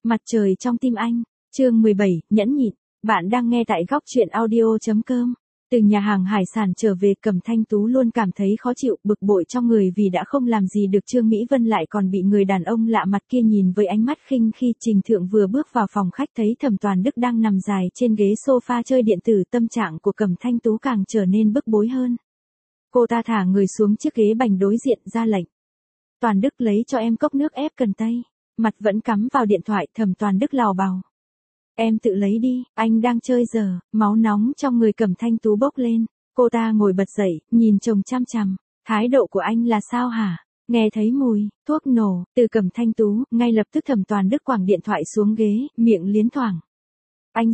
Mặt trời trong tim anh, chương 17, nhẫn nhịn. Bạn đang nghe tại góc truyện audio.com. Từ nhà hàng hải sản trở về, Cẩm Thanh Tú luôn cảm thấy khó chịu, bực bội trong người vì đã không làm gì được Trương Mỹ Vân, lại còn bị người đàn ông lạ mặt kia nhìn với ánh mắt khinh khi. Trình Thượng vừa bước vào phòng khách thấy Thẩm Toàn Đức đang nằm dài trên ghế sofa chơi điện tử, tâm trạng của Cẩm Thanh Tú càng trở nên bức bối hơn. Cô ta thả người xuống chiếc ghế bành đối diện, ra lệnh. Toàn Đức, lấy cho em cốc nước ép cần tây. Mặt vẫn cắm vào điện thoại, Thẩm Toàn Đức lào bào. Em tự lấy đi, anh đang chơi giờ. Máu nóng trong người Cẩm Thanh Tú bốc lên. Cô ta ngồi bật dậy, nhìn chồng chăm chằm. Thái độ của anh là sao hả? Nghe thấy mùi thuốc nổ từ Cẩm Thanh Tú, ngay lập tức Thẩm Toàn Đức quẳng điện thoại xuống ghế, miệng liến thoảng. Anh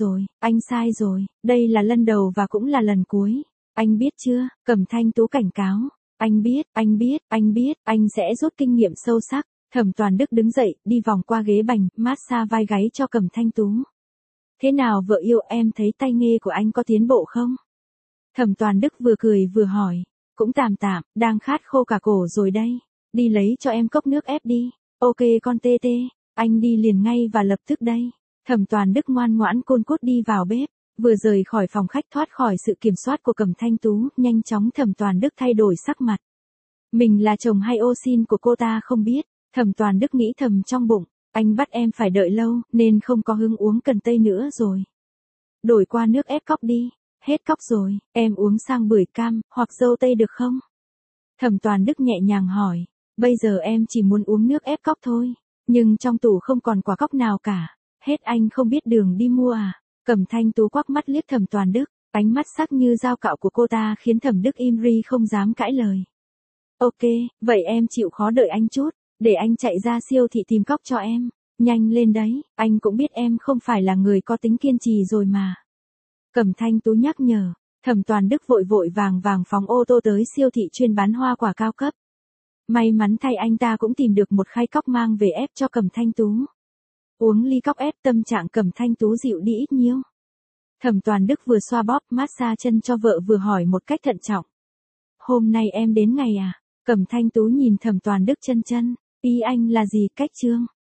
sai rồi, đây là lần đầu và cũng là lần cuối. Anh biết chưa? Cẩm Thanh Tú cảnh cáo. Anh biết, anh sẽ rút kinh nghiệm sâu sắc. Thẩm Toàn Đức đứng dậy, đi vòng qua ghế bành, massage vai gáy cho Cẩm Thanh Tú. Thế nào vợ yêu, em thấy tay nghề của anh có tiến bộ không? Thẩm Toàn Đức vừa cười vừa hỏi. Cũng tạm tạm, đang khát khô cả cổ rồi đây. Đi lấy cho em cốc nước ép đi. Ok con tê tê, anh đi liền ngay và lập tức đây. Thẩm Toàn Đức ngoan ngoãn côn cốt đi vào bếp. Vừa rời khỏi phòng khách, thoát khỏi sự kiểm soát của Cẩm Thanh Tú, nhanh chóng Thẩm Toàn Đức thay đổi sắc mặt. Mình là chồng hay ô sin của cô ta không biết. Thẩm Toàn Đức nghĩ thầm trong bụng, anh bắt em phải đợi lâu, nên không có hứng uống cần tây nữa rồi. Đổi qua nước ép cóc đi, hết cóc rồi, em uống sang bưởi cam, hoặc dâu tây được không? Thẩm Toàn Đức nhẹ nhàng hỏi, bây giờ em chỉ muốn uống nước ép cóc thôi, nhưng trong tủ không còn quả cóc nào cả, hết anh không biết đường đi mua à? Cẩm Thanh Tú quắc mắt liếc Thẩm Toàn Đức, ánh mắt sắc như dao cạo của cô ta khiến Thẩm Đức im ri không dám cãi lời. Ok, vậy em chịu khó đợi anh chút. Để anh chạy ra siêu thị tìm cóc cho em. Nhanh lên đấy, anh cũng biết em không phải là người có tính kiên trì rồi mà. Cẩm Thanh Tú nhắc nhở. Thẩm Toàn Đức vội vội vàng vàng phóng ô tô tới siêu thị chuyên bán hoa quả cao cấp. May mắn thay, anh ta cũng tìm được một khay cóc mang về ép cho Cẩm Thanh Tú. Uống ly cóc ép, tâm trạng Cẩm Thanh Tú dịu đi ít nhiêu. Thẩm Toàn Đức vừa xoa bóp massage chân cho vợ vừa hỏi một cách thận trọng. Hôm nay em đến ngày à? Cẩm Thanh Tú nhìn Thẩm Toàn Đức chân. Ý anh là gì, cách trương?